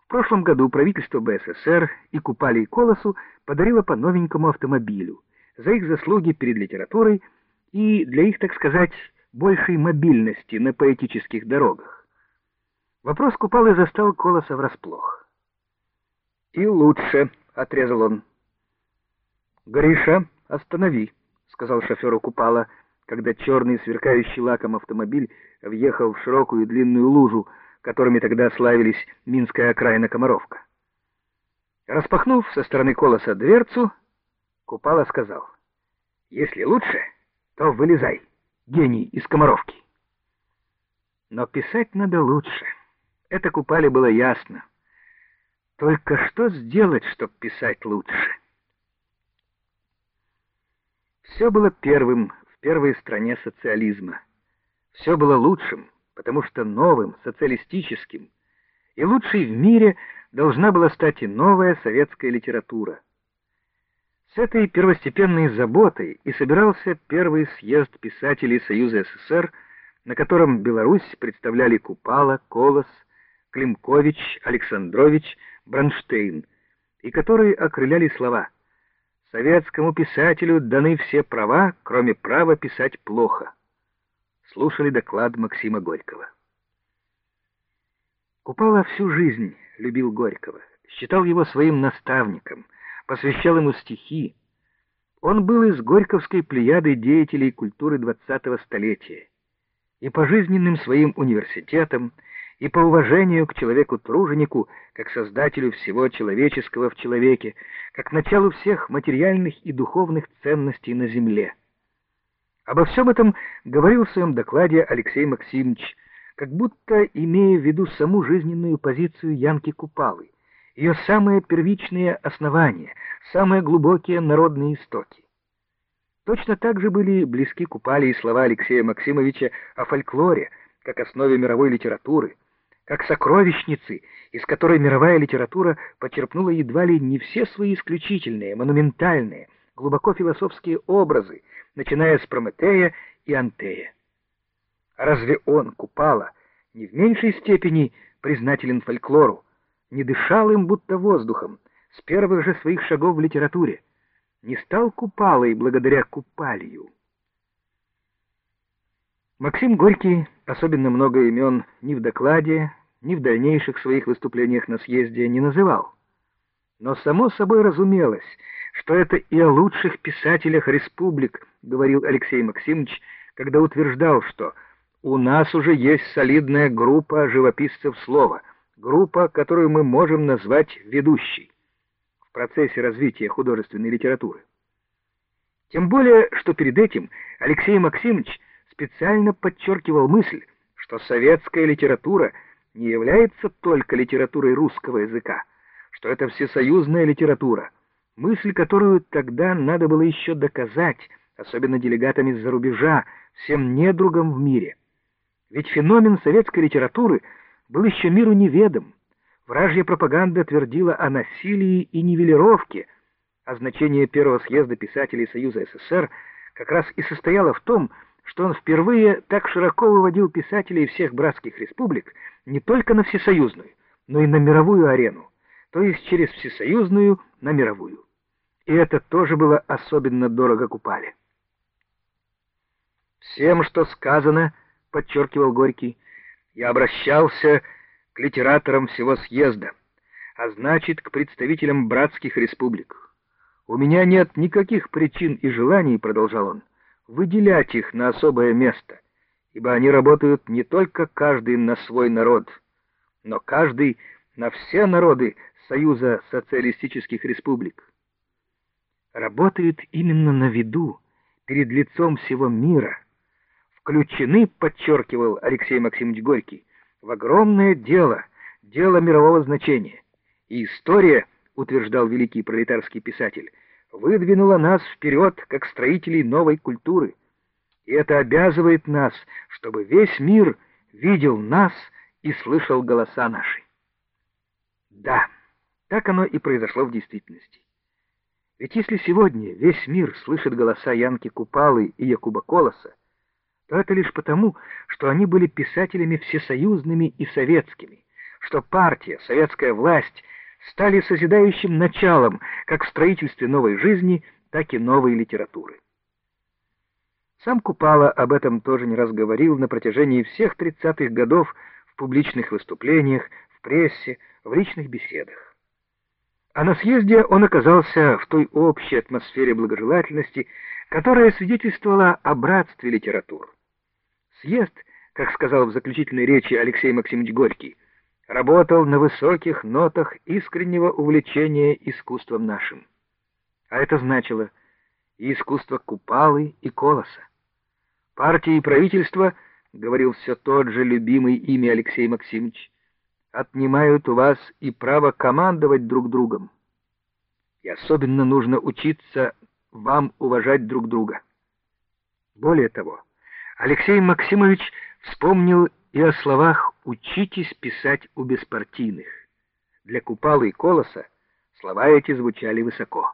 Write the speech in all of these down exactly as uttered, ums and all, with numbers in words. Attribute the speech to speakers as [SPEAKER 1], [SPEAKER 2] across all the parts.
[SPEAKER 1] прошлом году правительство Бэ Эс Эс Эр и Купали и Колосу подарило по новенькому автомобилю за их заслуги перед литературой и для их, так сказать, большей мобильности на поэтических дорогах. Вопрос Купалы застал Колоса врасплох. «И лучше», — отрезал он. «Гриша, останови», — сказал шоферу Купала, когда черный сверкающий лаком автомобиль въехал в широкую длинную лужу, которыми тогда славились минская окраина Комаровка. Распахнув со стороны Колоса дверцу, Купала сказал: «Если лучше, то вылезай, гений из Комаровки». Но писать надо лучше. Это Купале было ясно. Только что сделать, чтобы писать лучше? Все было первым в первой стране социализма. Все было лучшим, потому что новым, социалистическим, и лучшей в мире должна была стать и новая советская литература. С этой первостепенной заботой и собирался первый съезд писателей Союза Эс Эс Эр, на котором Беларусь представляли Купала, Колос, Климкович, Александрович, Бронштейн, и которые окрыляли слова: «Советскому писателю даны все права, кроме права писать плохо». Слушали доклад Максима Горького. Купала всю жизнь любил Горького, считал его своим наставником, посвящал ему стихи. Он был из горьковской плеяды деятелей культуры двадцатого столетия, и по жизненным своим университетам, и по уважению к человеку-труженику, как создателю всего человеческого в человеке, как началу всех материальных и духовных ценностей на земле. Обо всем этом говорил в своем докладе Алексей Максимович, как будто имея в виду саму жизненную позицию Янки Купалы, ее самые первичные основания, самые глубокие народные истоки. Точно так же были близки Купале и слова Алексея Максимовича о фольклоре, как основе мировой литературы, как сокровищницы, из которой мировая литература почерпнула едва ли не все свои исключительные, монументальные, глубоко философские образы, начиная с Прометея и Антея. А разве он, Купала, не в меньшей степени признателен фольклору, не дышал им будто воздухом с первых же своих шагов в литературе, не стал Купалой благодаря Купалию? Максим Горький особенно много имен ни в докладе, ни в дальнейших своих выступлениях на съезде не называл. Но само собой разумелось, что это и о лучших писателях республик говорил Алексей Максимович, когда утверждал, что у нас уже есть солидная группа живописцев слова, группа, которую мы можем назвать ведущей в процессе развития художественной литературы. Тем более, что перед этим Алексей Максимович специально подчеркивал мысль, что советская литература не является только литературой русского языка, что это всесоюзная литература, мысль, которую тогда надо было еще доказать, особенно делегатам из-за рубежа, всем недругам в мире. Ведь феномен советской литературы был еще миру неведом. Вражья пропаганда твердила о насилии и нивелировке, а значение первого съезда писателей Союза Эс Эс Эр как раз и состояло в том, что он впервые так широко выводил писателей всех братских республик не только на всесоюзную, но и на мировую арену, то есть через всесоюзную на мировую. И это тоже было особенно дорого Купале. «Всем, что сказано, — подчеркивал Горький, — я обращался к литераторам всего съезда, а значит, к представителям братских республик. У меня нет никаких причин и желаний, — продолжал он, — выделять их на особое место, ибо они работают не только каждый на свой народ, но каждый на все народы Союза социалистических республик. Работают именно на виду, перед лицом всего мира, включены, подчеркивал Алексей Максимович Горький, в огромное дело, дело мирового значения. И история, утверждал великий пролетарский писатель, выдвинула нас вперед как строителей новой культуры. И это обязывает нас, чтобы весь мир видел нас и слышал голоса наши. Да, так оно и произошло в действительности. Ведь если сегодня весь мир слышит голоса Янки Купалы и Якуба Колоса, то это лишь потому, что они были писателями всесоюзными и советскими, что партия, советская власть стали созидающим началом как в строительстве новой жизни, так и новой литературы. Сам Купала об этом тоже не раз говорил на протяжении всех тридцатых годов в публичных выступлениях, в прессе, в личных беседах. А на съезде он оказался в той общей атмосфере благожелательности, которая свидетельствовала о братстве литератур. Съезд, как сказал в заключительной речи Алексей Максимович Горький, работал на высоких нотах искреннего увлечения искусством нашим. А это значило и искусство Купалы и Колоса. Партия и правительство, говорил все тот же любимый ими Алексей Максимович, отнимают у вас и право командовать друг другом. И особенно нужно учиться вам уважать друг друга. Более того, Алексей Максимович вспомнил и о словах «учитесь писать у беспартийных». Для Купалы и Колоса слова эти звучали высоко.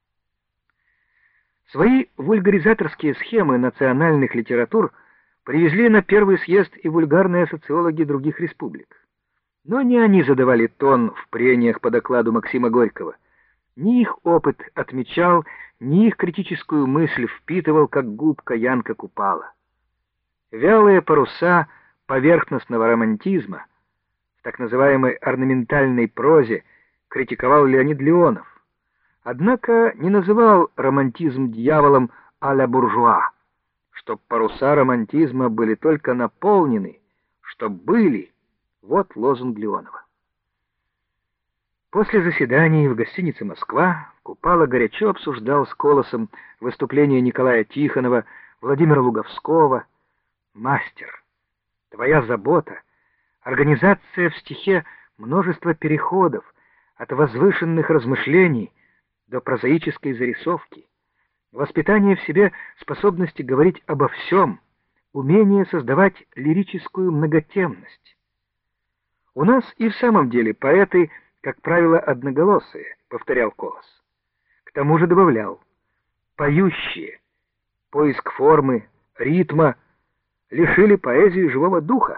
[SPEAKER 1] Свои вульгаризаторские схемы национальных литератур привезли на первый съезд и вульгарные социологи других республик. Но не они задавали тон в прениях по докладу Максима Горького. Ни их опыт отмечал, ни их критическую мысль впитывал, как губка Янка Купала. Вялые паруса поверхностного романтизма в так называемой орнаментальной прозе критиковал Леонид Леонов, однако не называл романтизм дьяволом а-ля буржуа, чтоб паруса романтизма были только наполнены, чтоб были. Вот лозунг Леонова. После заседаний в гостинице «Москва» Купала горячо обсуждал с Колосом выступления Николая Тихонова, Владимира Луговского. «Мастер, твоя забота, организация в стихе множества переходов от возвышенных размышлений до прозаической зарисовки, воспитание в себе способности говорить обо всем, умение создавать лирическую многотемность. У нас и в самом деле поэты, как правило, одноголосые», — повторял Колос. К тому же добавлял: «поющие, поиск формы, ритма лишили поэзию живого духа».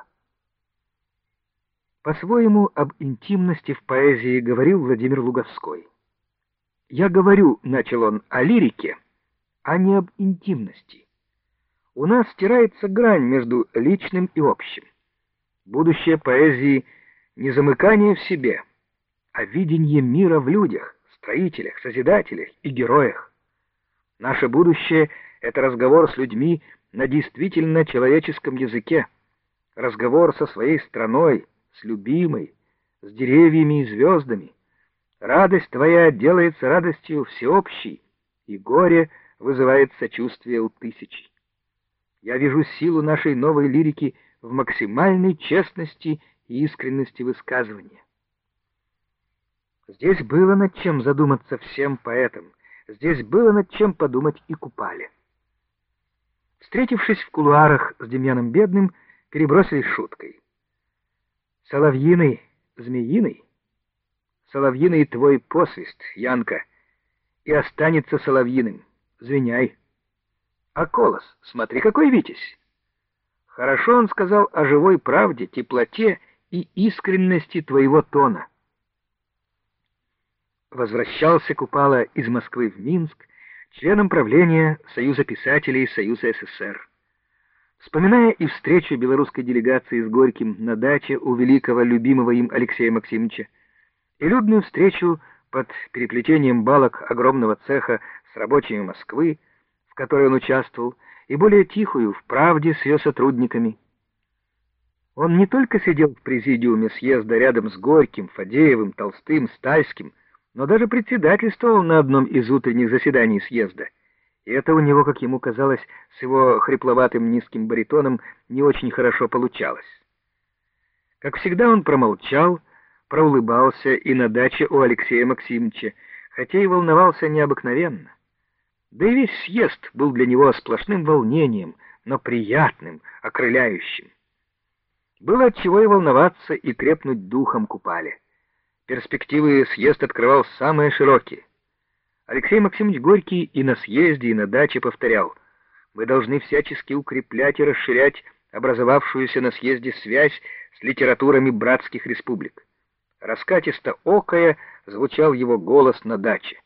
[SPEAKER 1] По-своему об интимности в поэзии говорил Владимир Луговской. «Я говорю, — начал он, — о лирике, а не об интимности. У нас стирается грань между личным и общим. Будущее поэзии — не замыкание в себе, а видение мира в людях, строителях, созидателях и героях. Наше будущее — это разговор с людьми на действительно человеческом языке, разговор со своей страной, с любимой, с деревьями и звездами. Радость твоя делается радостью всеобщей, и горе вызывает сочувствие у тысячи. Я вижу силу нашей новой лирики в максимальной честности и искренности высказывания». Здесь было над чем задуматься всем поэтам, здесь было над чем подумать и Купале. Встретившись в кулуарах с Демьяном Бедным, перебросились шуткой. «Соловьиный, змеиный? Соловьиный твой посвист, Янка, и останется соловьиным. Звеняй. А Колос, смотри, какой витязь!» Хорошо он сказал о живой правде, теплоте и искренности твоего тона. Возвращался Купала из Москвы в Минск членом правления Союза писателей Союза СССР. Вспоминая и встречу белорусской делегации с Горьким на даче у великого любимого им Алексея Максимовича, и людную встречу под переплетением балок огромного цеха с рабочими Москвы, в которой он участвовал, и более тихую в «Правде» с ее сотрудниками. Он не только сидел в президиуме съезда рядом с Горьким, Фадеевым, Толстым, Стальским, но даже председательствовал на одном из утренних заседаний съезда. И это у него, как ему казалось, с его хрипловатым низким баритоном не очень хорошо получалось. Как всегда, он промолчал, проулыбался и на даче у Алексея Максимовича, хотя и волновался необыкновенно. Да и весь съезд был для него сплошным волнением, но приятным, окрыляющим. Было от чего и волноваться, и крепнуть духом Купале. Перспективы съезд открывал самые широкие. Алексей Максимович Горький и на съезде, и на даче повторял: «Мы должны всячески укреплять и расширять образовавшуюся на съезде связь с литературами братских республик. Раскатисто окая звучал его голос на даче.